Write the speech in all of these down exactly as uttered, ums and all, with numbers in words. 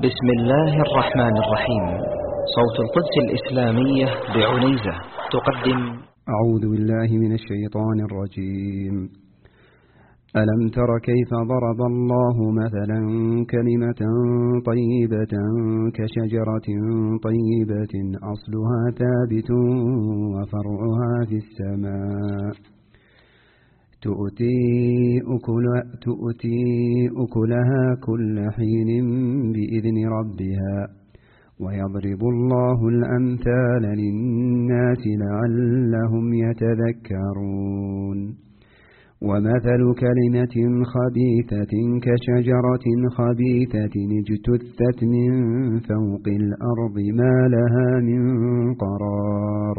بسم الله الرحمن الرحيم. صوت القدس الإسلامية بعنيزة تقدم. أعوذ بالله من الشيطان الرجيم. ألم تر كيف ضرب الله مثلا كلمة طيبة كشجرة طيبة أصلها ثابت وفرعها في السماء تؤتي, أكل تؤتي أكلها كل حين بإذن ربها ويضرب الله الأمثال للناس لعلهم يتذكرون. ومثل كلمة خبيثة كشجرة خبيثة اجتثت من فوق الأرض ما لها من قرار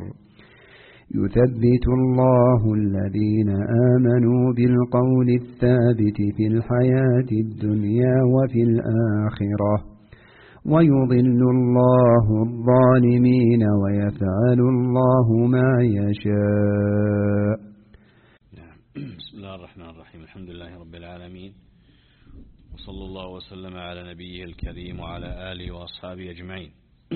يثبت الله الذين آمنوا بالقول الثابت في الحياة الدنيا وفي الآخرة ويضل الله الظالمين ويفعل الله ما يشاء. بسم الله الرحمن الرحيم. الحمد لله رب العالمين، وصلى الله وسلم على نبيه الكريم وعلى آله وأصحابه أجمعين.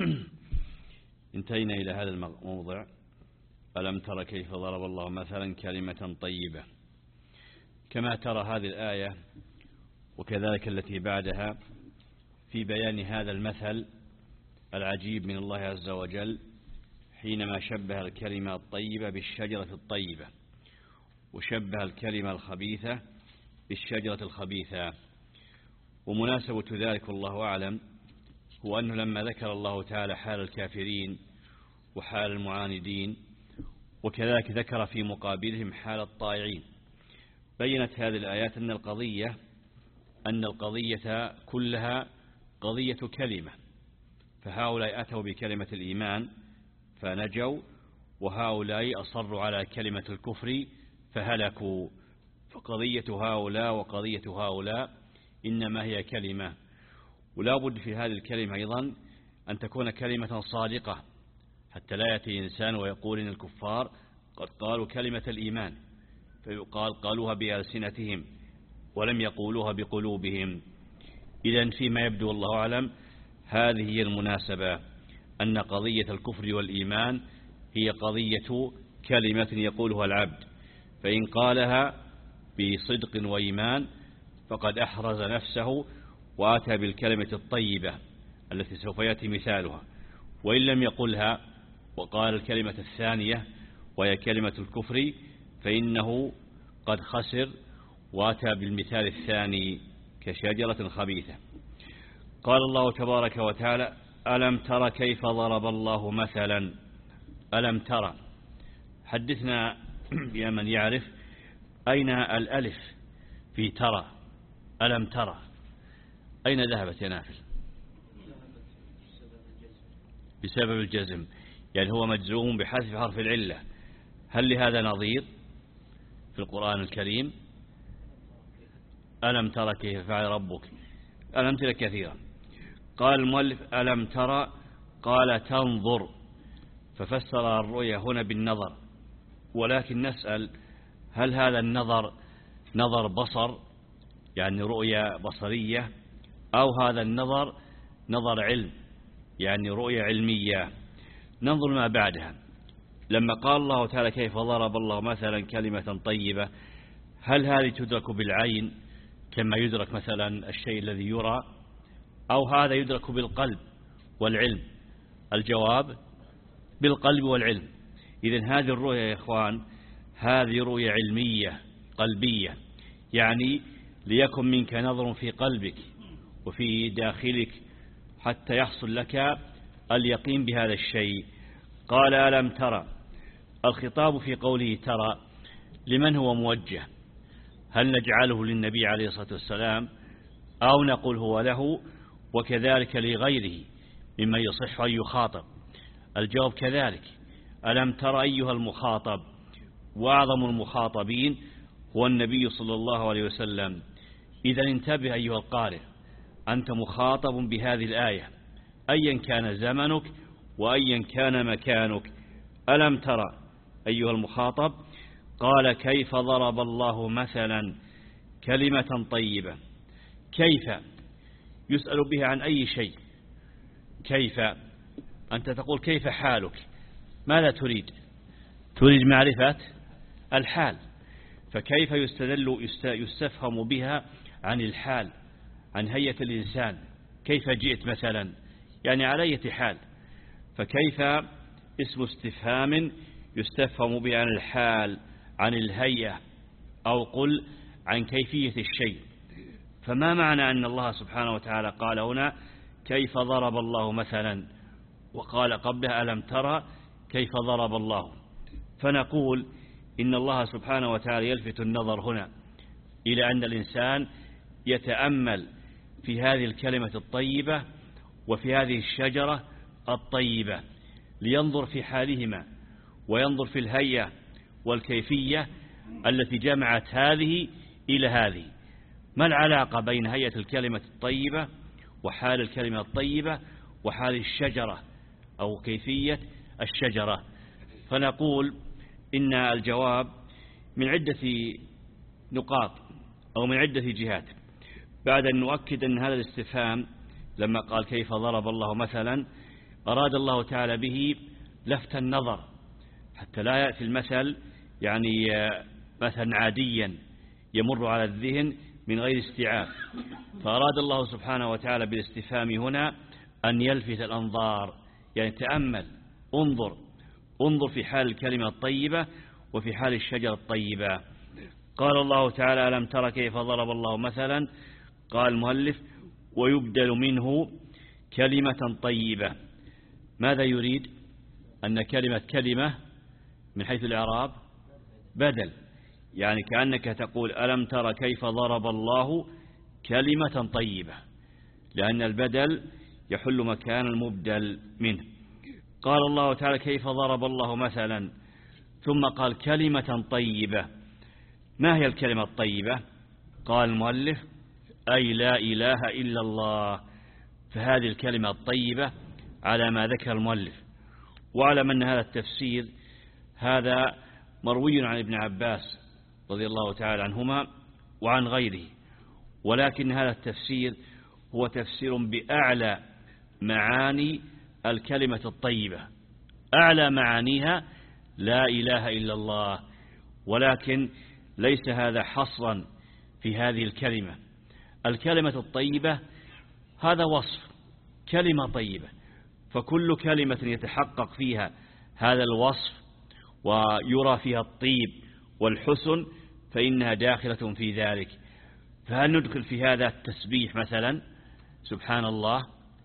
انتهينا إلى هذا الموضع: ألم تر كيف ضرب الله مثلا كلمة طيبة. كما ترى هذه الآية وكذلك التي بعدها في بيان هذا المثل العجيب من الله عز وجل، حينما شبه الكلمة الطيبة بالشجرة الطيبة، وشبه الكلمة الخبيثة بالشجرة الخبيثة. ومناسبة ذلك والله أعلم هو أنه لما ذكر الله تعالى حال الكافرين وحال المعاندين، وكذلك ذكر في مقابلهم حال الطائعين، بينت هذه الآيات أن القضية أن القضية كلها قضية كلمة، فهؤلاء أتوا بكلمة الإيمان فنجوا، وهؤلاء أصروا على كلمة الكفر فهلكوا. فقضية هؤلاء وقضية هؤلاء إنما هي كلمة، ولا بد في هذه الكلمة أيضا أن تكون كلمة صادقة، حتى لا يأتي إنسان ويقول إن الكفار قد قالوا كلمة الإيمان، فيقال قالوها بألسنتهم ولم يقولوها بقلوبهم. إذن فيما يبدو والله أعلم هذه هي المناسبة، أن قضية الكفر والإيمان هي قضية كلمة يقولها العبد، فإن قالها بصدق وإيمان فقد أحرز نفسه وآتى بالكلمة الطيبة التي سوف يأتي مثالها، وإن لم يقلها وقال الكلمة الثانية وهي كلمة الكفر فإنه قد خسر وآتى بالمثال الثاني كشجرة خبيثة. قال الله تبارك وتعالى: ألم تر كيف ضرب الله مثلا. ألم ترى، حدثنا يا من يعرف أين الألف في ترى. ألم ترى أين ذهبت يا نافل؟ بسبب الجزم، يعني هو مجزوم بحذف حرف العلة. هل لهذا نظير في القرآن الكريم؟ ألم ترى كيف فعل ربك، الأمثلة كثيرة. قال المؤلف: ألم ترى، قال تنظر، ففسر الرؤيا هنا بالنظر، ولكن نسأل: هل هذا النظر نظر بصر يعني رؤيا بصرية، أو هذا النظر نظر علم يعني رؤيا علمية؟ ننظر ما بعدها. لما قال الله تعالى كيف ضرب الله مثلا كلمة طيبة، هل هذه تدرك بالعين كما يدرك مثلا الشيء الذي يرى، أو هذا يدرك بالقلب والعلم؟ الجواب: بالقلب والعلم. إذن هذه الرؤيا يا إخوان هذه رؤيا علمية قلبية، يعني ليكن منك نظر في قلبك وفي داخلك حتى يحصل لك اليقين بهذا الشيء. قال: ألم ترى. الخطاب في قوله ترى لمن هو موجه؟ هل نجعله للنبي عليه الصلاة والسلام، أو نقول هو له وكذلك لغيره ممن يصح أن يخاطب؟ الجواب كذلك. ألم ترى أيها المخاطب، وأعظم المخاطبين هو النبي صلى الله عليه وسلم. إذا انتبه أيها القارئ، أنت مخاطب بهذه الآية أيا كان زمنك وأيا كان مكانك. ألم ترى أيها المخاطب. قال: كيف ضرب الله مثلا كلمة طيبة. كيف يسأل بها عن أي شيء. كيف؟ أنت تقول كيف حالك؟ ماذا تريد؟ تريد معرفة الحال، فكيف يستدل يستفهم بها عن الحال، عن هيئة الإنسان، كيف جئت مثلا، يعني على أي حال. فكيف اسم استفهام يستفهم به عن الحال، عن الهيئة، أو قل عن كيفية الشيء. فما معنى أن الله سبحانه وتعالى قال هنا كيف ضرب الله مثلا، وقال قبلها ألم ترى كيف ضرب الله؟ فنقول إن الله سبحانه وتعالى يلفت النظر هنا إلى أن الإنسان يتأمل في هذه الكلمة الطيبة وفي هذه الشجرة الطيبة، لينظر في حالهما وينظر في الهيئة والكيفية التي جمعت هذه إلى هذه. ما العلاقة بين هيئة الكلمة الطيبة وحال الكلمة الطيبة وحال الشجرة أو كيفية الشجرة؟ فنقول إن الجواب من عدة نقاط أو من عدة جهات. بعد أن نؤكد أن هذا الاستفهام لما قال كيف ضرب الله مثلا أراد الله تعالى به لفت النظر حتى لا يأتي المثل يعني مثلا عاديا يمر على الذهن من غير استيعاب. فأراد الله سبحانه وتعالى بالاستفهام هنا أن يلفت الأنظار، يعني تأمل، انظر انظر في حال الكلمة الطيبة وفي حال الشجرة الطيبة. قال الله تعالى ألم تر كيف ضرب الله مثلا، قال المؤلف ويبدل منه كلمة طيبة. ماذا يريد؟ أن كلمة كلمة من حيث الإعراب بدل، يعني كأنك تقول ألم تر كيف ضرب الله كلمة طيبة، لأن البدل يحل مكان المبدل منه. قال الله تعالى كيف ضرب الله مثلا، ثم قال كلمة طيبة. ما هي الكلمة الطيبة؟ قال المؤلف أي لا إله إلا الله. فهذه الكلمة الطيبة على ما ذكر المؤلف. واعلم أن هذا التفسير هذا مروي عن ابن عباس رضي الله تعالى عنهما وعن غيره، ولكن هذا التفسير هو تفسير بأعلى معاني الكلمة الطيبة. أعلى معانيها لا إله إلا الله، ولكن ليس هذا حصرا في هذه الكلمة. الكلمة الطيبة هذا وصف، كلمة طيبة، فكل كلمة يتحقق فيها هذا الوصف ويرى فيها الطيب والحسن فإنها داخلة في ذلك. فهل ندخل في هذا التسبيح مثلا سبحان الله،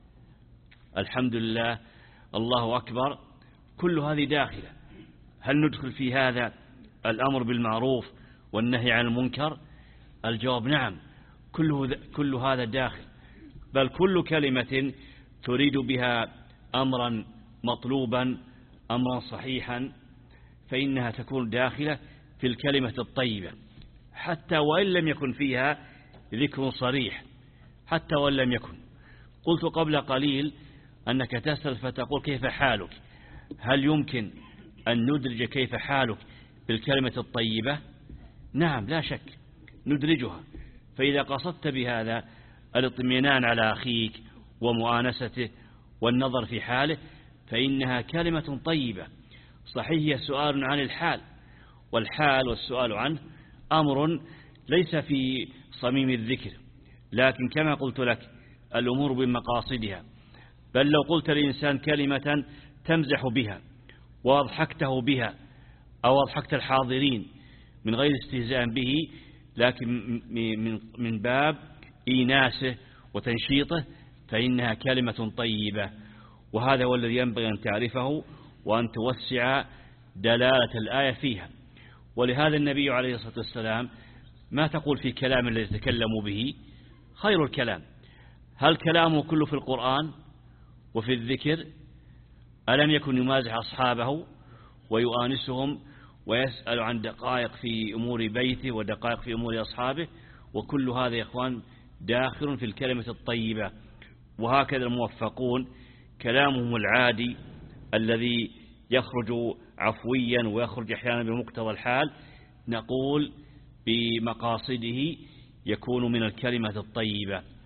الحمد لله، الله أكبر، كل هذه داخلة. هل ندخل في هذا الأمر بالمعروف والنهي عن المنكر؟ الجواب نعم، كله كل هذا داخل، بل كل كلمة تريد بها أمرا مطلوبا، أمرا صحيحا، فإنها تكون داخلة في الكلمة الطيبة، حتى وإن لم يكن فيها ذكر صريح، حتى وإن لم يكن. قلت قبل قليل أنك تسأل فتقول كيف حالك، هل يمكن أن ندرج كيف حالك بالكلمة الطيبة؟ نعم لا شك ندرجها. فإذا قصدت بهذا الاطمئنان على أخيك ومؤانسته والنظر في حاله فإنها كلمة طيبة. صحيح هي سؤال عن الحال، والحال والسؤال عنه أمر ليس في صميم الذكر، لكن كما قلت لك الأمور بمقاصدها. بل لو قلت للإنسان كلمة تمزح بها وأضحكته بها أو أضحكت الحاضرين من غير استهزاء به، لكن من باب إيناسه وتنشيطه، فإنها كلمة طيبة. وهذا هو الذي ينبغي أن تعرفه وأن توسع دلالة الآية فيها. ولهذا النبي عليه الصلاة والسلام ما تقول في كلام الذي يتكلم به خير الكلام. هل كلامه كله في القرآن وفي الذكر؟ ألم يكن يمازح أصحابه ويؤانسهم ويسأل عن دقائق في أمور بيته ودقائق في أمور أصحابه؟ وكل هذا يا إخوان داخل في الكلمة الطيبة. وهكذا الموفقون كلامهم العادي الذي يخرج عفويا ويخرج أحيانا بمقتضى الحال نقول بمقاصده يكون من الكلمة الطيبة.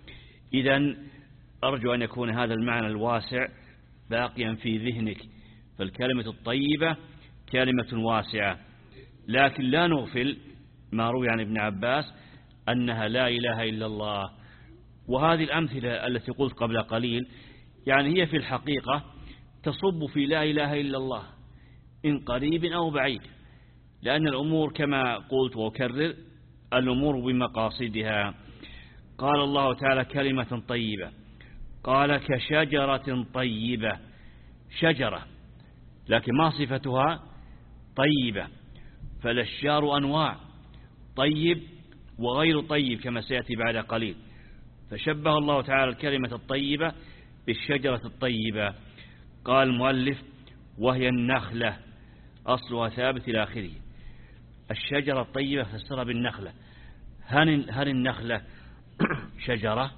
إذن أرجو أن يكون هذا المعنى الواسع باقيا في ذهنك، فالكلمة الطيبة كلمة واسعة، لكن لا نغفل ما روي عن ابن عباس أنها لا إله إلا الله. وهذه الأمثلة التي قلت قبل قليل يعني هي في الحقيقة تصب في لا إله إلا الله إن قريب أو بعيد، لأن الأمور كما قلت وأكرر الأمور بمقاصدها. قال الله تعالى كلمة طيبة، قال كشجرة طيبة، شجرة لكن ما صفتها طيبة، فالأشجار أنواع، طيب وغير طيب كما سيأتي بعد قليل، فشبه الله تعالى الكلمة الطيبة بالشجرة الطيبة. قال المؤلف وهي النخلة أصلها ثابت إلى آخره. الشجرة الطيبة فسرها بالنخلة. هل النخلة شجرة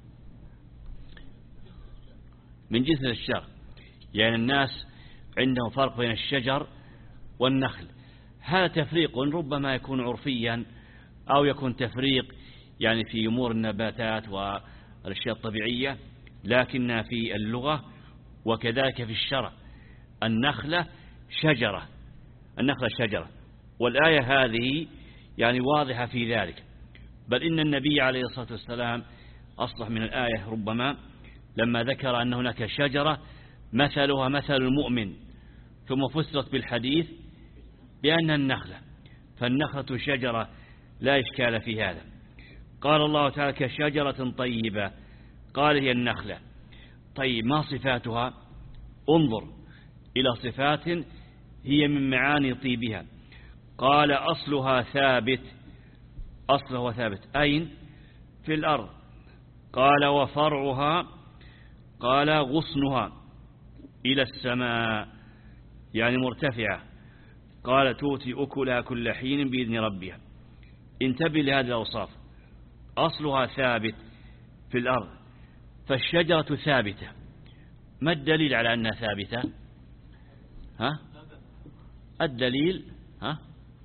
من جنس الشجر؟ يعني الناس عندهم فرق بين الشجر والنخل. هذا تفريق ربما يكون عرفيا أو يكون تفريق يعني في أمور النباتات والأشياء الطبيعية، لكن في اللغة وكذلك في الشرع النخلة شجرة، النخلة شجرة، والآية هذه يعني واضحة في ذلك. بل إن النبي عليه الصلاة والسلام أصلح من الآية ربما لما ذكر أن هناك شجرة مثلها مثل المؤمن، ثم فسرت بالحديث بأن النخلة، فالنخلة شجرة لا إشكال في هذا. قال الله تعالى كشجرة طيبة، قال هي النخلة. طيب ما صفاتها؟ انظر إلى صفات هي من معاني طيبها. قال أصلها ثابت، أصلها ثابت أين؟ في الأرض. قال وفرعها، قال غصنها إلى السماء يعني مرتفعة. قال توتي أكلها كل حين بإذن ربها. انتبه لهذه الأوصاف، أصلها ثابت في الأرض، فالشجرة ثابتة. ما الدليل على أنها ثابتة؟ ها؟ الدليل ها؟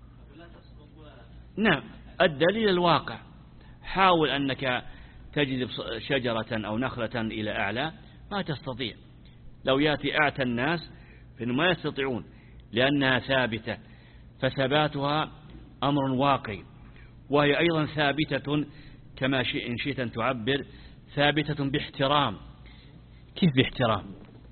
نعم، الدليل الواقع. حاول أنك تجذب شجرة أو نخلة إلى أعلى، ما تستطيع. لو يأتي أعتى الناس فإنهم ما يستطيعون لأنها ثابتة، فثباتها أمر واقعي. وهي أيضا ثابتة كما إن شئت أن تعبر ثابتة باحترام. كيف باحترام؟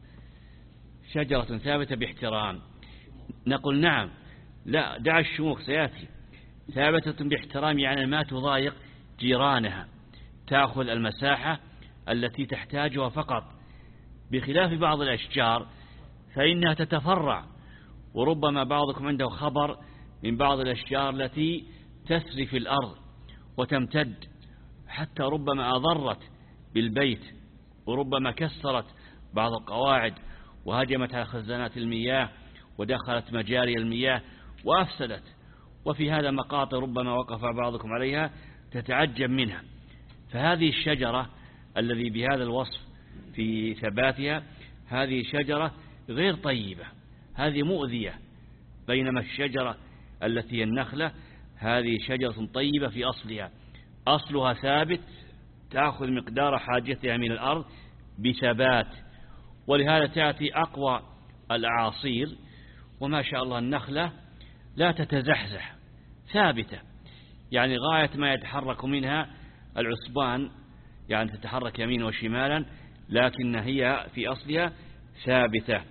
شجرة ثابتة باحترام. نقول نعم، لا دع الشموخ سيأتي. ثابتة باحترام يعني ما تضايق جيرانها، تأخذ المساحة التي تحتاجها فقط، بخلاف بعض الأشجار فإنها تتفرع. وربما بعضكم عنده خبر من بعض الأشجار التي تسري في الأرض وتمتد، حتى ربما أضرت بالبيت، وربما كسرت بعض القواعد وهجمت على خزانات المياه ودخلت مجاري المياه وأفسدت. وفي هذا مقاطع ربما وقف بعضكم عليها تتعجب منها. فهذه الشجرة الذي بهذا الوصف في ثباتها، هذه شجرة غير طيبة، هذه مؤذية. بينما الشجرة التي هي النخلة هذه شجرة طيبة في أصلها، أصلها ثابت، تأخذ مقدار حاجتها من الأرض بثبات. ولهذا تأتي أقوى الأعاصير وما شاء الله النخلة لا تتزحزح، ثابتة، يعني غاية ما يتحرك منها العصبان، يعني تتحرك يمين وشمالا، لكن هي في أصلها ثابتة.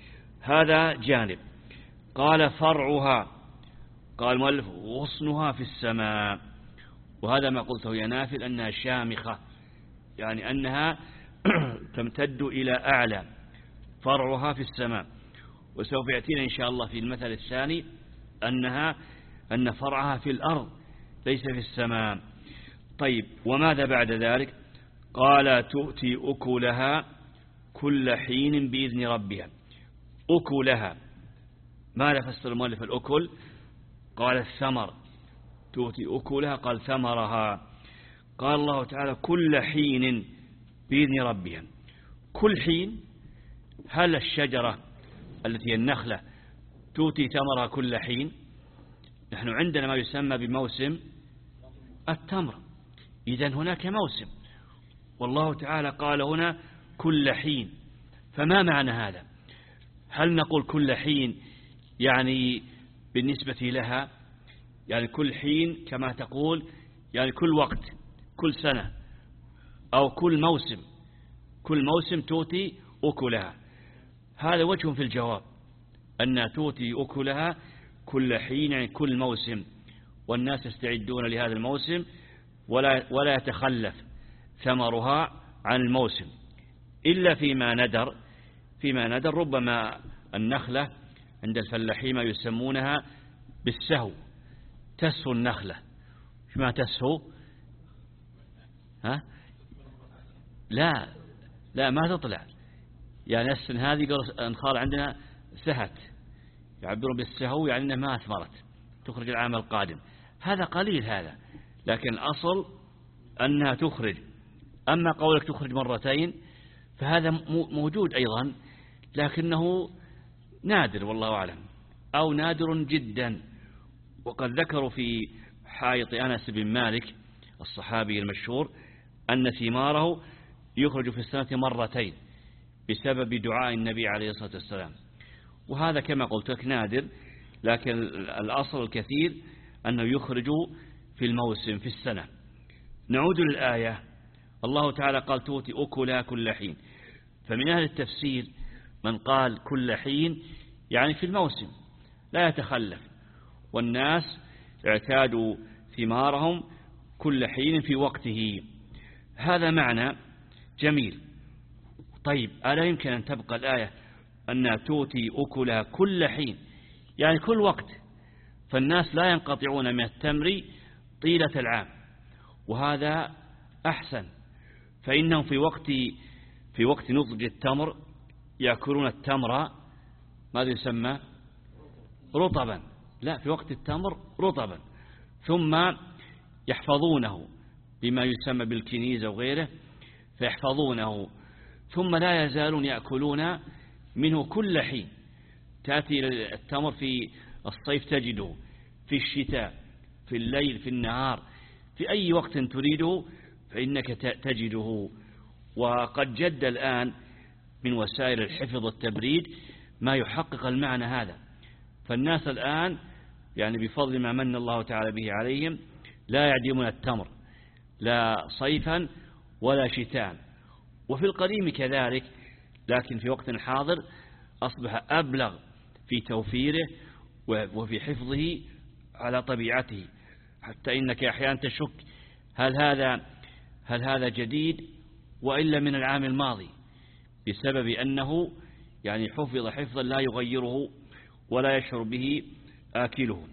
هذا جانب. قال فرعها، قال المؤلف غصنها في السماء، وهذا ما قلته يا نافل أنها شامخة، يعني أنها تمتد إلى أعلى، فرعها في السماء. وسوف يأتينا إن شاء الله في المثل الثاني أنها أن فرعها في الأرض ليس في السماء. طيب وماذا بعد ذلك؟ قال تؤتي أكلها كل حين بإذن ربها. أكلها ماذا فسر المؤلف الأكل؟ قال الثمر، تؤتي أكلها قال ثمرها. قال الله تعالى كل حين بإذن ربها. كل حين، هل الشجرة التي هي النخلة تؤتي ثمرها كل حين؟ نحن عندنا ما يسمى بموسم التمر، إذن هناك موسم، والله تعالى قال هنا كل حين. فما معنى هذا؟ هل نقول كل حين يعني بالنسبة لها، يعني كل حين كما تقول يعني كل وقت، كل سنة، أو كل موسم، كل موسم تؤتي أكلها؟ هذا وجه في الجواب، أن تؤتي أكلها كل حين يعني كل موسم، والناس يستعدون لهذا الموسم، ولا ولا يتخلف ثمرها عن الموسم إلا فيما ندر. فيما ندر ربما النخلة عند الفلاحين ما يسمونها بالسهو، تسهو النخلة. ما تسهو؟ ها؟ لا لا ما تطلع، يعني السنة هذه النخال عندنا سهت، يعبرون بالسهو يعني أنها ما أثمرت، تخرج العام القادم. هذا قليل هذا، لكن الأصل أنها تخرج. أما قولك تخرج مرتين فهذا موجود أيضا، لكنه نادر والله أعلم، أو نادر جدا. وقد ذكروا في حائط أنس بن مالك الصحابي المشهور أن ثماره يخرج في السنة مرتين بسبب دعاء النبي عليه الصلاة والسلام، وهذا كما قلت لك نادر، لكن الأصل الكثير أنه يخرج في الموسم في السنة. نعود للآية. الله تعالى قال تؤتي أكلها كل حين، فمن أهل التفسير من قال كل حين يعني في الموسم لا يتخلف، والناس اعتادوا ثمارهم كل حين في وقته. هذا معنى جميل. طيب ألا يمكن أن تبقى الآية أنها تؤتي أكلها كل حين يعني كل وقت، فالناس لا ينقطعون من التمر طيلة العام، وهذا أحسن، فإنهم في وقت في وقت نضج التمر يأكلون التمر ماذا يسمى؟ رطبا. لا، في وقت التمر رطبا، ثم يحفظونه بما يسمى بالكنيز أو غيره، فيحفظونه، ثم لا يزالون يأكلون منه كل حين. تأتي التمر في الصيف تجده، في الشتاء، في الليل، في النهار، في أي وقت تريده فإنك تجده. وقد جد الآن من وسائل الحفظ والتبريد ما يحقق المعنى هذا، فالناس الآن يعني بفضل ما من الله تعالى به عليهم لا يعدمون التمر لا صيفا ولا شتاء. وفي القديم كذلك، لكن في وقت حاضر أصبح أبلغ في توفيره وفي حفظه على طبيعته، حتى إنك أحيانا تشك هل هذا هل هذا جديد وإلا من العام الماضي، بسبب أنه يعني حفظ حفظا لا يغيره ولا يشعر به آكله.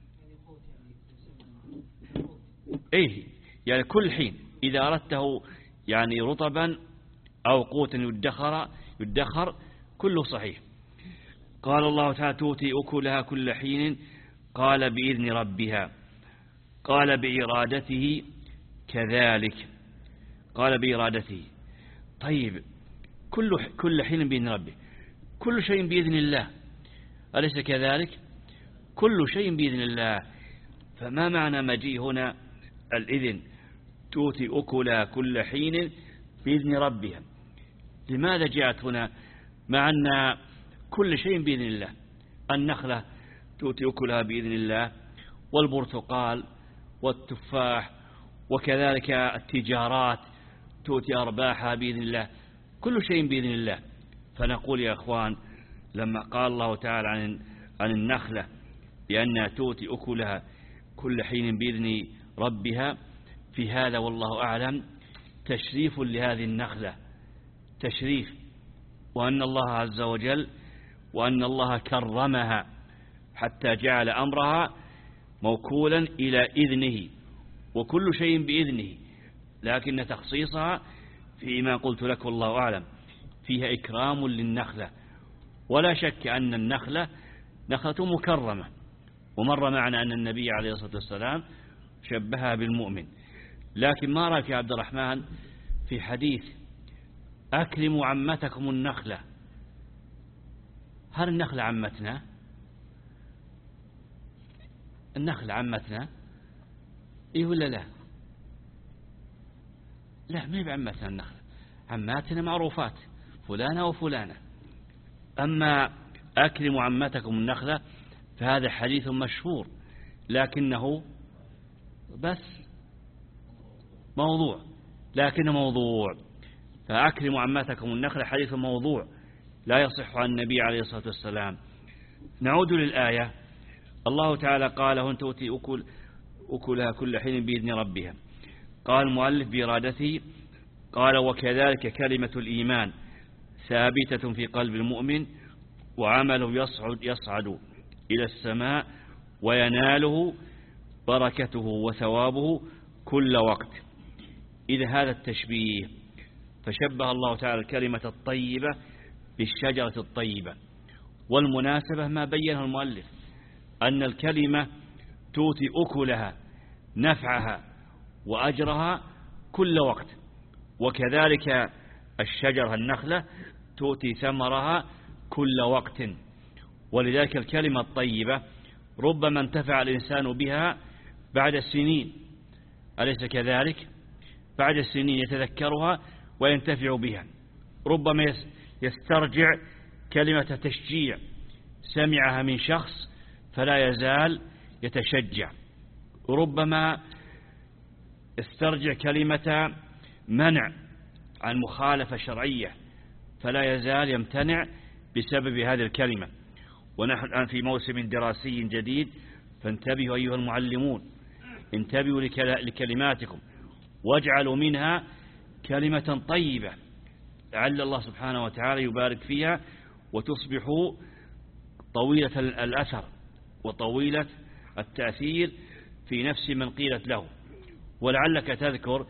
إيه يعني كل حين إذا أردته يعني رطبا أو قوتا يدخر يدخر كله صحيح. قال الله تعالى تؤتي أكلها كل حين، قال بإذن ربها، قال بإرادته كذلك، قال بإرادته. طيب كل كل حين بإذن ربه، كل شيء بإذن الله، أليس كذلك؟ كل شيء بإذن الله. فما معنى مجيء هنا الإذن تؤتي أكلها كل حين بإذن ربها؟ لماذا جاءت هنا مع أن كل شيء بإذن الله؟ النخلة تؤتي أكلها بإذن الله، والبرتقال والتفاح، وكذلك التجارات تؤتي أرباحها بإذن الله، كل شيء بإذن الله. فنقول يا أخوان لما قال الله تعالى عن عن النخلة بأنها تؤتي أكلها كل حين بإذن ربها، في هذا والله أعلم تشريف لهذه النخلة، تشريف، وأن الله عز وجل وأن الله كرمها حتى جعل أمرها موكولا إلى إذنه، وكل شيء بإذنه، لكن تخصيصها فيما قلت لك والله أعلم فيها إكرام للنخلة. ولا شك أن النخلة نخلة مكرمة، ومر معنا أن النبي عليه الصلاة والسلام شبهها بالمؤمن. لكن ما رأيك يا عبد الرحمن في حديث أكرموا عمتكم النخلة؟ هل النخلة عمتنا؟ النخلة عمتنا إيه ولا لا؟ لا، ما هي بعماتنا النخلة، عماتنا معروفات فلانة وفلانة. أما أكرموا عماتكم النخلة فهذا حديث مشهور لكنه بس موضوع، لكنه موضوع. فأكرموا عماتكم النخلة حديث موضوع لا يصح عن النبي عليه الصلاة والسلام. نعود للآية. الله تعالى قال هن تؤتي أكل أكلها كل حين بإذن ربها. قال المؤلف بإرادته قال وكذلك كلمة الإيمان ثابتة في قلب المؤمن وعمله يصعد يصعد إلى السماء ويناله بركته وثوابه كل وقت. إذا هذا التشبيه، فشبه الله تعالى الكلمة الطيبة بالشجرة الطيبة. والمناسبة ما بينه المؤلف أن الكلمة تؤتي أكلها نفعها وأجرها كل وقت، وكذلك الشجرة النخلة تؤتي ثمرها كل وقت. ولذلك الكلمة الطيبة ربما انتفع الإنسان بها بعد السنين، أليس كذلك؟ بعد السنين يتذكرها وينتفع بها. ربما يسترجع كلمة تشجيع سمعها من شخص فلا يزال يتشجع. ربما يسترجع كلمة منع عن مخالفة شرعية فلا يزال يمتنع بسبب هذه الكلمة. ونحن الآن في موسم دراسي جديد، فانتبهوا أيها المعلمون، انتبهوا لكلماتكم واجعلوا منها كلمة طيبة لعل الله سبحانه وتعالى يبارك فيها وتصبحوا طويلة الأثر وطويلة التأثير في نفس من قيلت له. ولعلك تذكر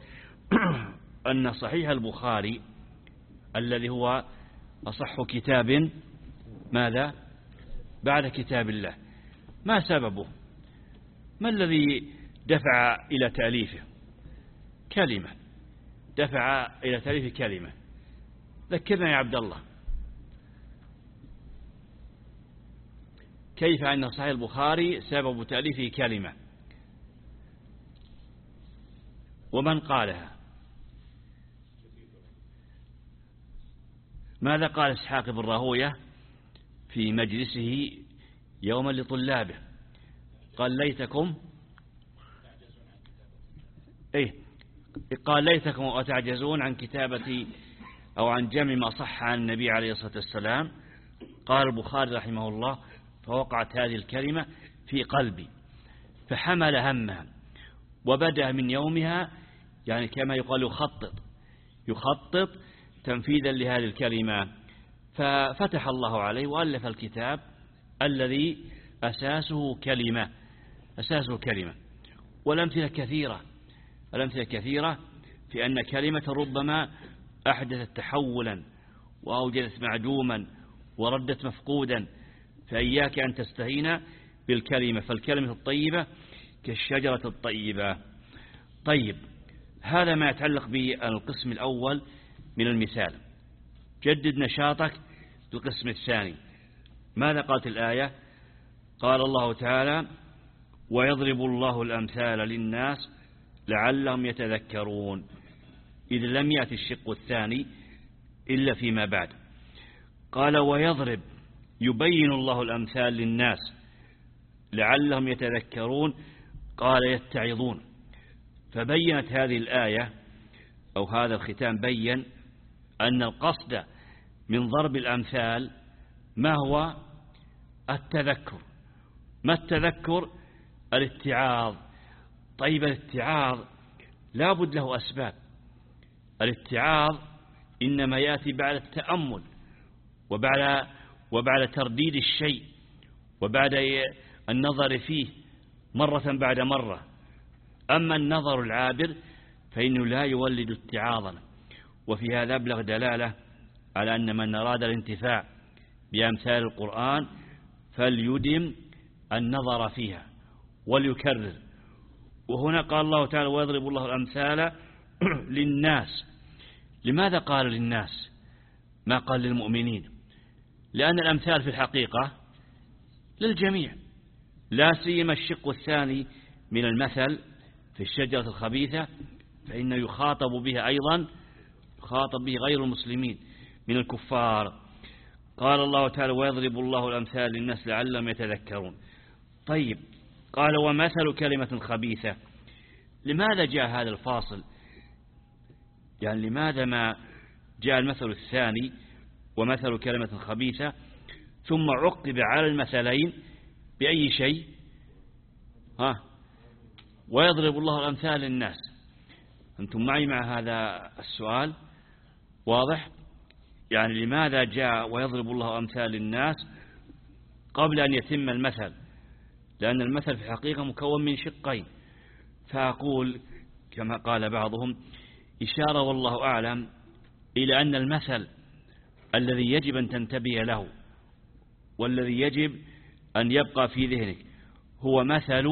أن صحيح البخاري الذي هو أصح كتاب ماذا بعد كتاب الله، ما سببه؟ ما الذي دفع إلى تأليفه؟ كلمة، دفع إلى تأليف كلمة. ذكرنا يا عبد الله، كيف أن صحيح البخاري سبب تأليفه كلمة؟ ومن قالها؟ ماذا قال إسحاق بن راهوية في مجلسه يوما لطلابه؟ قال ليتكم إيه قال ليتكم وتعجزون عن كتابة أو عن جمع ما صح عن النبي عليه الصلاة والسلام. قال البخاري رحمه الله فوقعت هذه الكلمة في قلبي فحمل همها وبدأ من يومها، يعني كما يقال يخطط يخطط تنفيذا لهذه الكلمة. ففتح الله عليه وألف الكتاب الذي أساسه كلمة أساسه كلمة. والأمثلة كثيرة الأمثلة كثيرة في أن كلمة ربما أحدثت تحولا وأوجدت معدوما وردت مفقودا، فإياك أن تستهين بالكلمة. فالكلمة الطيبة كالشجرة الطيبة. طيب، هذا ما يتعلق بالقسم الأول من المثال. جدد نشاطك للقسم الثاني. ماذا قالت الآية؟ قال الله تعالى ويضرب الله الأمثال للناس لعلهم يتذكرون، إذ لم يأتي الشق الثاني إلا فيما بعد. قال ويضرب، يبين الله الأمثال للناس لعلهم يتذكرون، قال يتعظون. فبينت هذه الآية أو هذا الختام بين أن القصد من ضرب الأمثال ما هو؟ التذكر. ما التذكر؟ الاتعاظ. طيب، الاتعاظ لا بد له أسباب. الاتعاظ إنما يأتي بعد التأمل وبعد, وبعد ترديد الشيء وبعد النظر فيه مرة بعد مرة. أما النظر العابر فإنه لا يولد اتعاظا. وفي هذا أبلغ دلالة على أن من أراد الانتفاع بأمثال القرآن فليدم النظر فيها وليكرر. وهنا قال الله تعالى ويضرب الله الأمثال للناس. لماذا قال للناس ما قال للمؤمنين؟ لأن الأمثال في الحقيقة للجميع، لا سيما الشق الثاني من المثل في الشجرة الخبيثة فإنه يخاطب بها أيضا، يخاطب به غير المسلمين من الكفار. قال الله تعالى ويضرب الله الأمثال للناس لعلهم يتذكرون. طيب، قال ومثل كلمة خبيثة. لماذا جاء هذا الفاصل؟ يعني لماذا ما جاء المثل الثاني ومثل كلمة خبيثة ثم عقب على المثلين بأي شيء؟ ها، ويضرب الله الأمثال للناس. أنتم معي مع هذا السؤال؟ واضح؟ يعني لماذا جاء ويضرب الله أمثال للناس قبل أن يتم المثل؟ لأن المثل في الحقيقة مكون من شقين. فأقول كما قال بعضهم إشارة والله أعلم إلى أن المثل الذي يجب أن تنتبه له والذي يجب أن يبقى في ذهنك هو مثل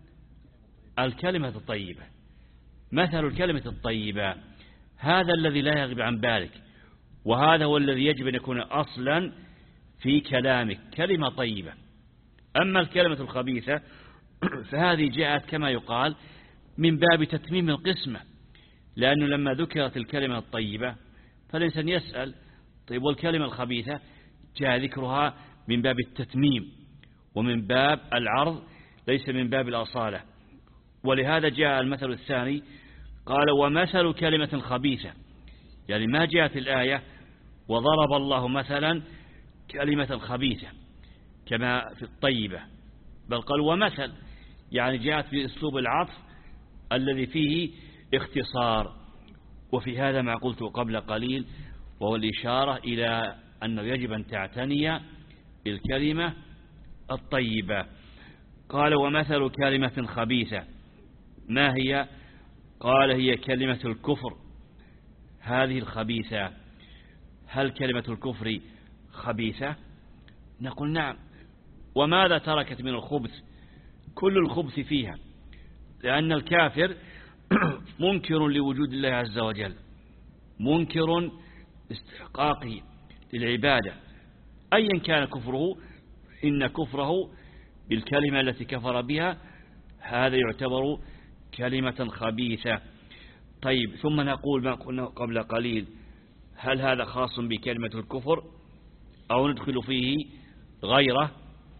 الكلمة الطيبة. مثل الكلمة الطيبة هذا الذي لا يغيب عن بالك، وهذا هو الذي يجب أن يكون أصلا في كلامك، كلمة طيبة. أما الكلمة الخبيثة فهذه جاءت كما يقال من باب تتميم القسمة، لأنه لما ذكرت الكلمة الطيبة فالإنسان يسأل طيب والكلمة الخبيثة؟ جاء ذكرها من باب التتميم ومن باب العرض ليس من باب الأصالة. ولهذا جاء المثل الثاني قال ومثل كلمة خبيثة، يعني ما جاءت الآية وضرب الله مثلا كلمة خبيثة كما في الطيبة، بل قال ومثل، يعني جاءت بأسلوب العطف الذي فيه اختصار. وفي هذا ما قلت قبل قليل وهو الإشارة إلى أنه يجب أن تعتني بالكلمة الطيبة. قال ومثل كلمة خبيثة ما هي؟ قال هي كلمة الكفر. هذه الخبيثة، هل كلمة الكفر خبيثة؟ نقول نعم. وماذا تركت من الخبث؟ كل الخبث فيها، لأن الكافر منكر لوجود الله عز وجل، منكر استحقاقه للعبادة أيا كان كفره. إن كفره بالكلمة التي كفر بها هذا يعتبر كلمة خبيثة. طيب، ثم نقول ما قلنا قبل قليل، هل هذا خاص بكلمة الكفر أو ندخل فيه غيره؟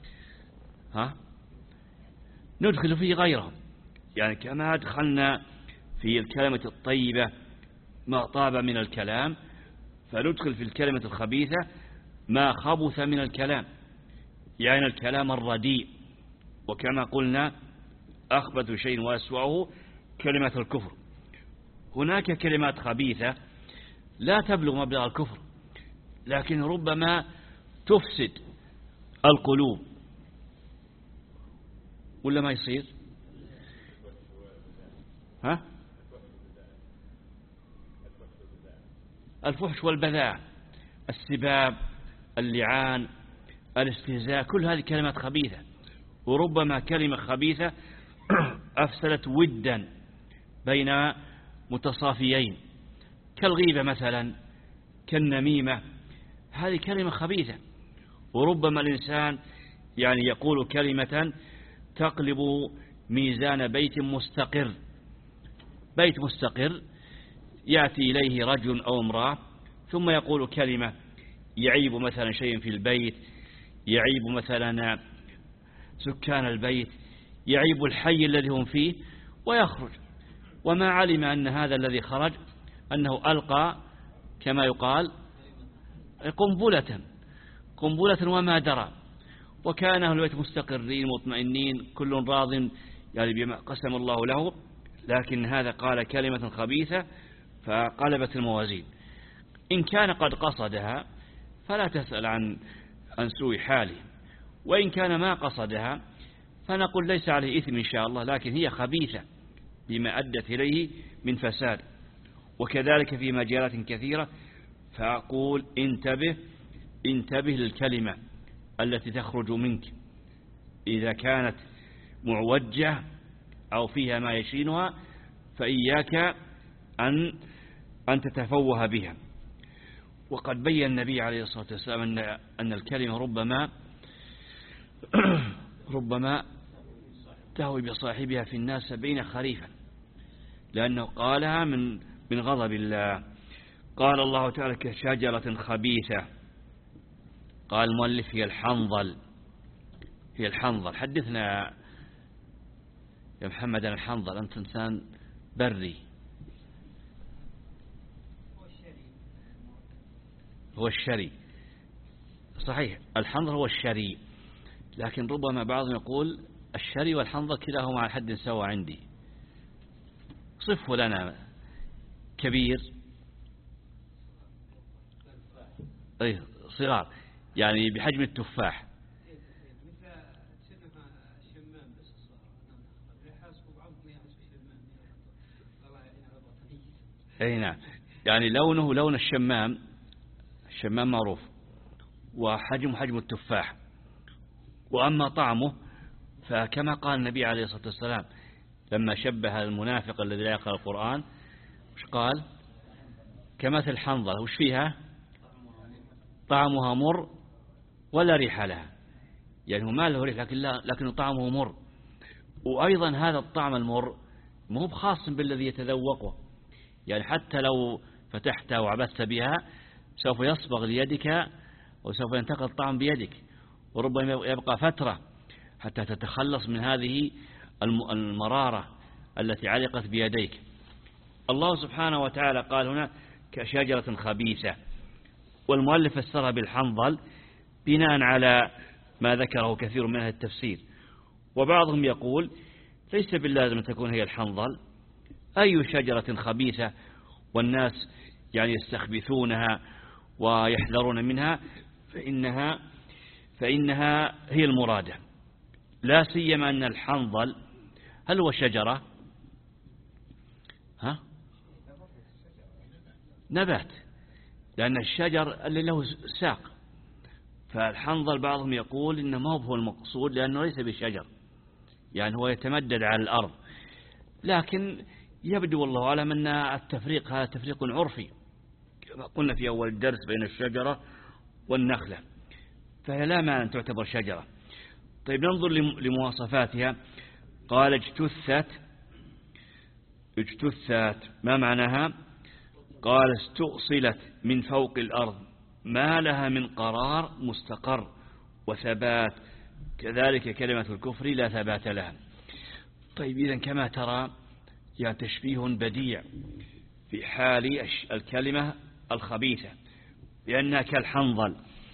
ها؟ ندخل فيه غيره، يعني كما دخلنا في الكلمة الطيبة ما طاب من الكلام، فندخل في الكلمة الخبيثة ما خبث من الكلام، يعني الكلام الرديء. وكما قلنا أخبث شيء وأسوأه كلمة الكفر. هناك كلمات خبيثة لا تبلغ مبلغ الكفر، لكن ربما تفسد القلوب، ولا ما يصير؟ ها؟ الفحش والبذاء، السباب، اللعان، الاستهزاء، كل هذه كلمات خبيثة. وربما كلمة خبيثة أفسدت ودا بين متصافيين، كالغيبة مثلا، كالنميمة، هذه كلمة خبيثة. وربما الإنسان يعني يقول كلمة تقلب ميزان بيت مستقر. بيت مستقر يأتي إليه رجل أو امرأة ثم يقول كلمة يعيب مثلا شيء في البيت، يعيب مثلا سكان البيت، يعيب الحي الذي هم فيه ويخرج، وما علم أن هذا الذي خرج أنه ألقى كما يقال قنبلة قنبلة وما درى، وكان أهل البيت مستقرين مطمئنين كل راض يعني بما قسم الله له، لكن هذا قال كلمة خبيثة فقلبت الموازين. إن كان قد قصدها فلا تسأل عن عن سوء حاله، وإن كان ما قصدها فنقول ليس عليه إثم إن شاء الله، لكن هي خبيثة بما أدت إليه من فساد. وكذلك في مجالات كثيرة، فأقول انتبه انتبه للكلمة التي تخرج منك، إذا كانت معوجة أو فيها ما يشينها فإياك أن أن تتفوه بها. وقد بين النبي عليه الصلاة والسلام أن أن الكلمة ربما ربما تهوي بصاحبها في الناس سبعين خريفا، لأنه قالها من من غضب الله. قال الله تعالى كشجرة خبيثة. قال المؤلف هي الحنظل. هي الحنظل. حدثنا يا محمد عن الحنظل، أنت إنسان بري. هو الشري صحيح، الحنظل هو الشري، لكن ربما بعضهم يقول الشري والحنظل كلاهما على حد سواء عندي. صفه لنا. كبير أي صغار يعني بحجم التفاح. أي نعم، يعني لونه لون الشمام. الشمام معروف، وحجم حجم التفاح. وأما طعمه فكما قال النبي عليه الصلاة والسلام لما شبه المنافق الذي لا يقرأ القرآن، وش قال؟ كمثل الحنظلة، وش فيها؟ طعمها مر ولا ريح لها. يعني هو ما له ريح لكن لا لكن طعمه مر. وأيضا هذا الطعم المر مو بخاص بالذي يتذوقه، يعني حتى لو فتحتها وعبثت بها سوف يصبغ ليدك وسوف ينتقل الطعم بيدك، وربما يبقى فترة حتى تتخلص من هذه المرارة التي علقت بيديك. الله سبحانه وتعالى قال هنا كشجرة خبيثة، والمؤلف فسرها بالحنظل بناء على ما ذكره كثير من أهل التفسير. وبعضهم يقول ليس باللازم أن تكون هي الحنظل، أي شجرة خبيثة والناس يعني يستخبثونها ويحذرون منها فإنها فإنها هي المرادة. لا سيما أن الحنظل هل هو شجرة؟ ها؟ نبات، لأن الشجر اللي له ساق. فالحنظل بعضهم يقول إنه ما هو المقصود لأنه ليس بشجر، يعني هو يتمدد على الأرض. لكن يبدو والله أعلم أن التفريق هذا تفريق عرفي كما قلنا في أول الدرس بين الشجرة والنخلة، فهي لا معنى أن تعتبر شجرة. طيب ننظر لمواصفاتها. قال اجتثت. اجتثت ما معناها؟ قال استؤصلت من فوق الأرض ما لها من قرار مستقر وثبات، كذلك كلمة الكفر لا ثبات لها. طيب إذن كما ترى يعني تشبيه بديع في حال الكلمة الخبيثة لأنها كالحنظل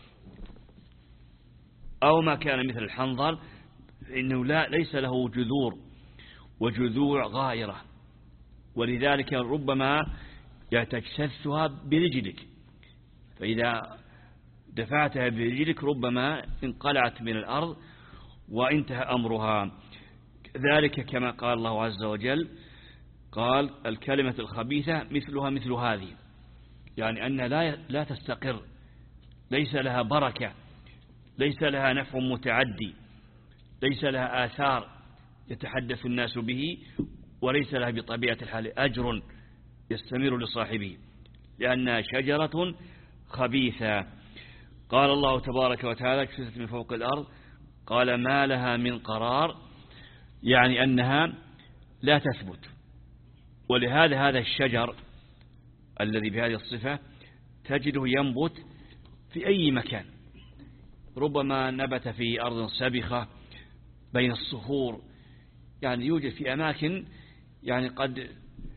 أو ما كان مثل الحنظل، إنه لا ليس له جذور وجذوع غائرة، ولذلك ربما تجتثها برجلك، فإذا دفعتها برجلك ربما انقلعت من الأرض وانتهى أمرها. ذلك كما قال الله عز وجل قال الكلمة الخبيثة مثلها مثل هذه، يعني أن لا لا تستقر، ليس لها بركة، ليس لها نفع متعدي، ليس لها آثار يتحدث الناس به، وليس لها بطبيعة الحال أجر يستمر لصاحبه، لأنها شجرة خبيثة. قال الله تبارك وتعالى اجتثت من فوق الأرض قال ما لها من قرار، يعني أنها لا تثبت. ولهذا هذا الشجر الذي بهذه الصفة تجده ينبت في أي مكان، ربما نبت في أرض سبخة بين الصخور، يعني يوجد في أماكن يعني قد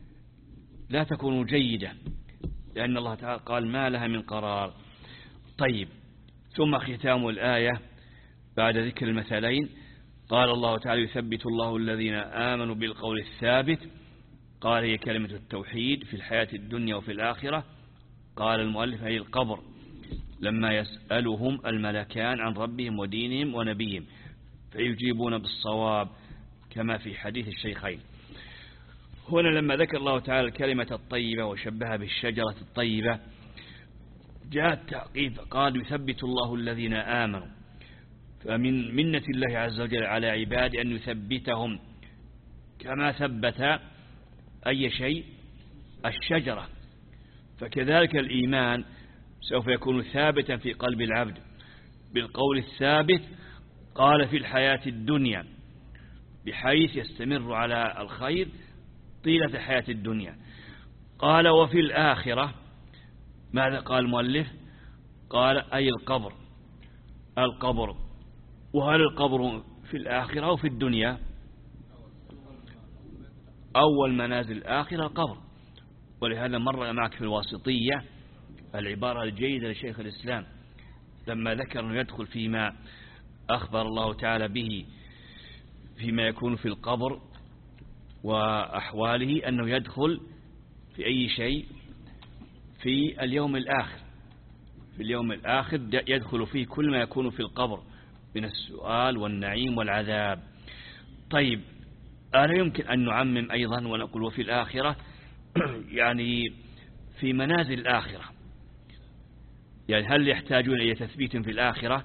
لا تكون جيدة، لأن الله تعالى قال ما لها من قرار. طيب ثم ختام الآية بعد ذكر المثلين قال الله تعالى يثبت الله الذين آمنوا بالقول الثابت. قال هي كلمة التوحيد في الحياة الدنيا وفي الآخرة. قال المؤلف هي القبر لما يسألهم الملكان عن ربهم ودينهم ونبيهم فيجيبون بالصواب كما في حديث الشيخين. هنا لما ذكر الله تعالى الكلمة الطيبة وشبهها بالشجرة الطيبة جاء التعقيب قال يثبت الله الذين آمنوا، فمن منة الله عز وجل على عباده أن يثبتهم كما ثبت أي شيء الشجرة، فكذلك الإيمان سوف يكون ثابتا في قلب العبد بالقول الثابت. قال في الحياة الدنيا بحيث يستمر على الخير طيلة حياة الدنيا. قال وفي الآخرة، ماذا قال المؤلف؟ قال أي القبر، القبر. وهل القبر في الآخرة أو في الدنيا؟ أول منازل الآخرة القبر. ولهذا مر معك في الواسطية العبارة الجيدة لشيخ الإسلام لما ذكر أنه يدخل فيما أخبر الله تعالى به فيما يكون في القبر وأحواله، أنه يدخل في أي شيء في اليوم الآخر. في اليوم الآخر يدخل فيه كل ما يكون في القبر من السؤال والنعيم والعذاب. طيب، ألا يمكن أن نعمم أيضا ونقول وفي الآخرة يعني في منازل الآخرة؟ يعني هل يحتاجون إلى تثبيت في الآخرة؟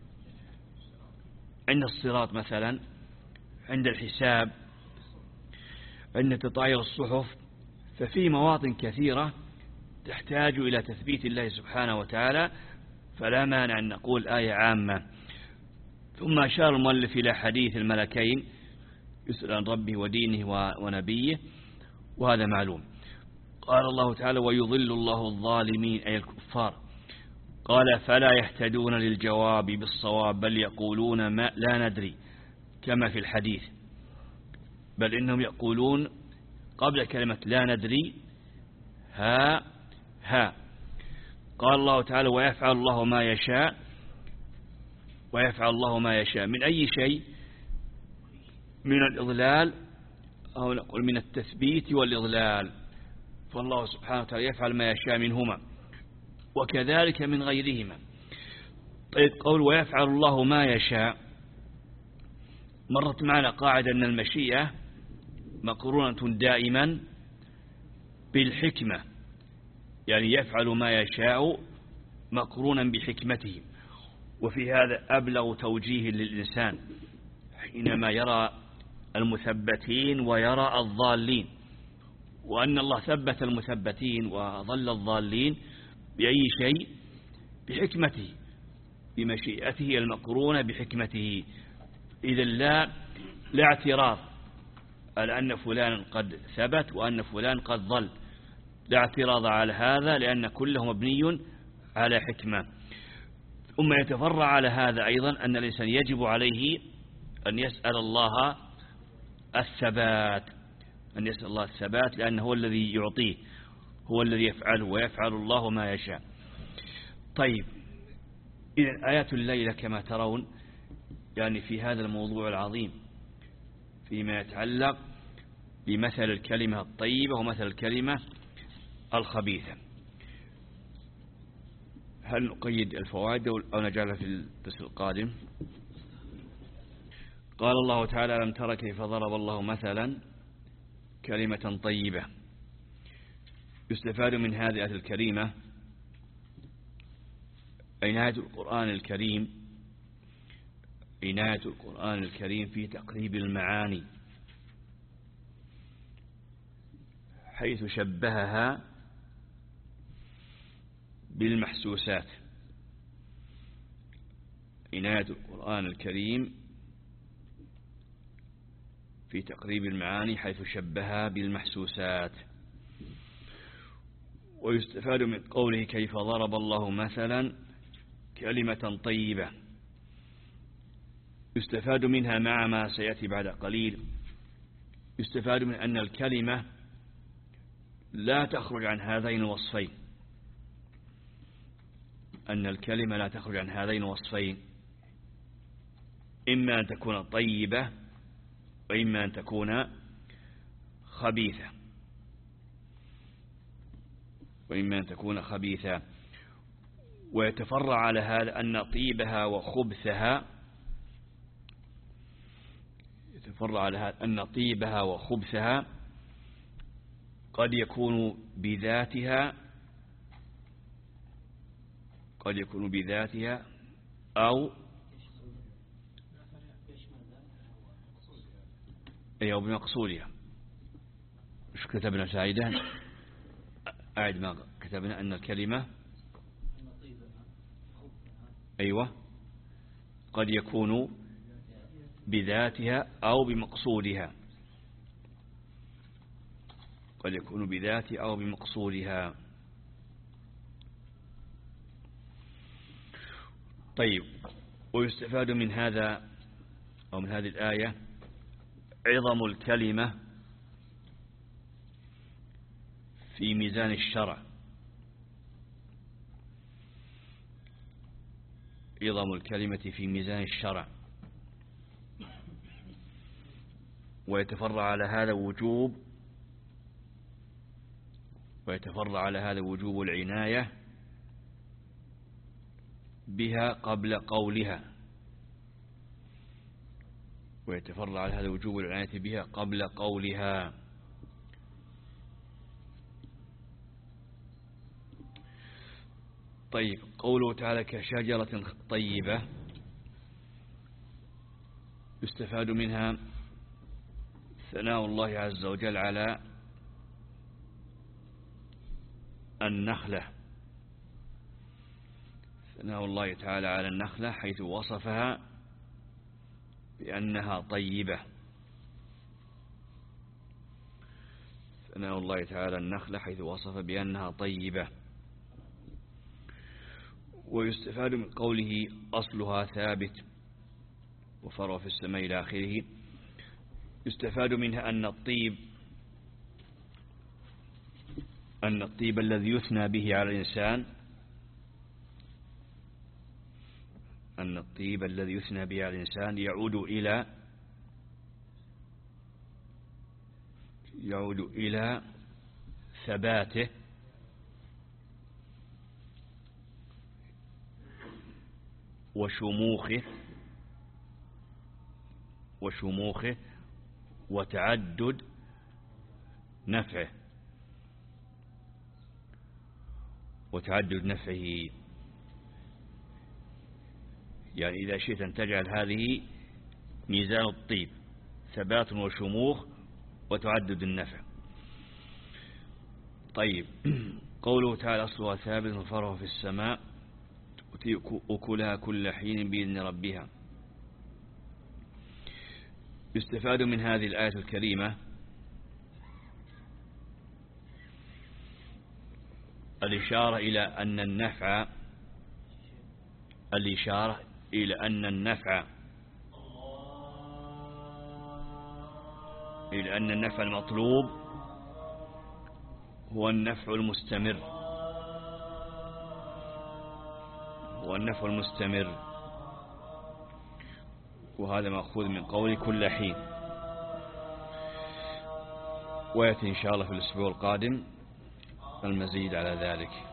عند الصراط مثلا، عند الحساب، عند تطاير الصحف، ففي مواطن كثيرة تحتاج إلى تثبيت الله سبحانه وتعالى، فلا مانع أن نقول آية عامة. ثم أشار المؤلف إلى حديث الملكين يسأل عن ربه ودينه ونبيه، وهذا معلوم. قال الله تعالى ويضل الله الظالمين أي الكفار. قال فلا يهتدون للجواب بالصواب بل يقولون ما لا ندري كما في الحديث، بل إنهم يقولون قبل كلمة لا ندري ها ها. قال الله تعالى ويفعل الله ما يشاء، ويفعل الله ما يشاء من أي شيء؟ من الإضلال أو نقول من التثبيت والإضلال، فالله سبحانه وتعالى يفعل ما يشاء منهما وكذلك من غيرهما. طيب، قول ويفعل الله ما يشاء، مرت معنا قاعدة أن المشيئة مقرونة دائما بالحكمة، يعني يفعل ما يشاء مقرونا بحكمته. وفي هذا أبلغ توجيه للإنسان حينما يرى المثبتين ويرى الضالين، وأن الله ثبت المثبتين وظل الضالين بأي شيء؟ بحكمته، بمشيئته المقرونة بحكمته. إذا لا لا اعتراض على أن فلان قد ثبت وأن فلان قد ضل، لا اعتراض على هذا لأن كله مبني على حكمة. ثم يتفرع على هذا أيضا أن الإنسان يجب عليه أن يسأل الله الثبات، أن يسأل الله الثبات لأنه هو الذي يعطيه، هو الذي يفعله، ويفعل الله ما يشاء. طيب، إذن آيات الليلة كما ترون يعني في هذا الموضوع العظيم فيما يتعلق بمثل الكلمة الطيبة ومثل الكلمة الخبيثة. هل نقيد الفوائد أو نجعلها في الدرس القادم؟ قال الله تعالى ألم تر كيف ضرب الله مثلا كلمة طيبة. يستفاد من هذه الآية الكريمة عناية القرآن الكريم عناية القرآن الكريم في تقريب المعاني، حيث شبهها بالمحسوسات. عناية القرآن الكريم في تقريب المعاني حيث شبهها بالمحسوسات. ويستفاد من قوله كيف ضرب الله مثلا كلمة طيبة، يستفاد منها مع ما سيأتي بعد قليل، يستفاد من أن الكلمة لا تخرج عن هذين الوصفين، أن الكلمة لا تخرج عن هذين الوصفين، إما أن تكون طيبة وإما أن تكون خبيثة وإما أن تكون خبيثة. ويتفرع على هذا أن طيبها وخبثها يتفرع على هذا أن طيبها وخبثها قد يكون بذاتها قد يكون بذاتها أو أو بمقصودها. مش كتبنا سعيدا أعد ما كتبنا أن الكلمة أيوة قد يكون بذاتها أو بمقصودها. قد يكون بذات أو بمقصودها. طيب، ويستفاد من هذا أو من هذه الآية عظم الكلمة في ميزان الشرع، عظم الكلمة في ميزان الشرع، ويتفرع على هذا وجوب ويتفرع على هذا وجوب العناية بها قبل قولها ويتفرع على هذا وجوب العناية بها قبل قولها. طيب، قوله تعالى كشجرة طيبة يستفاد منها ثناء الله عز وجل على النخلة، ثناء الله تعالى على النخلة حيث وصفها بأنها طيبة، ثناء الله تعالى النخلة حيث وصف بأنها طيبة. ويستفاد من قوله أصلها ثابت وفرع في السماء إلى آخره، يستفاد منها أن الطيب أن الطيب الذي يثنى به على الإنسان أن الطيب الذي يثنى به على الإنسان يعود إلى يعود إلى ثباته وشموخه وشموخه وتعدد نفعه وتعدد نفعه. يعني إذا شئت أن تجعل هذه ميزان الطيب، ثبات وشموخ وتعدد النفع. طيب، قوله تعالى أصلها ثابت وفرعها في السماء تؤتي أكلها كل حين بإذن ربها. يستفاد من هذه الآية الكريمة الإشارة إلى أن النفع الإشارة إلى أن النفع إلى أن النفع المطلوب هو النفع المستمر هو النفع المستمر وهذا مأخوذ من قول كل حين. ويأتي إن شاء الله في الأسبوع القادم المزيد على ذلك.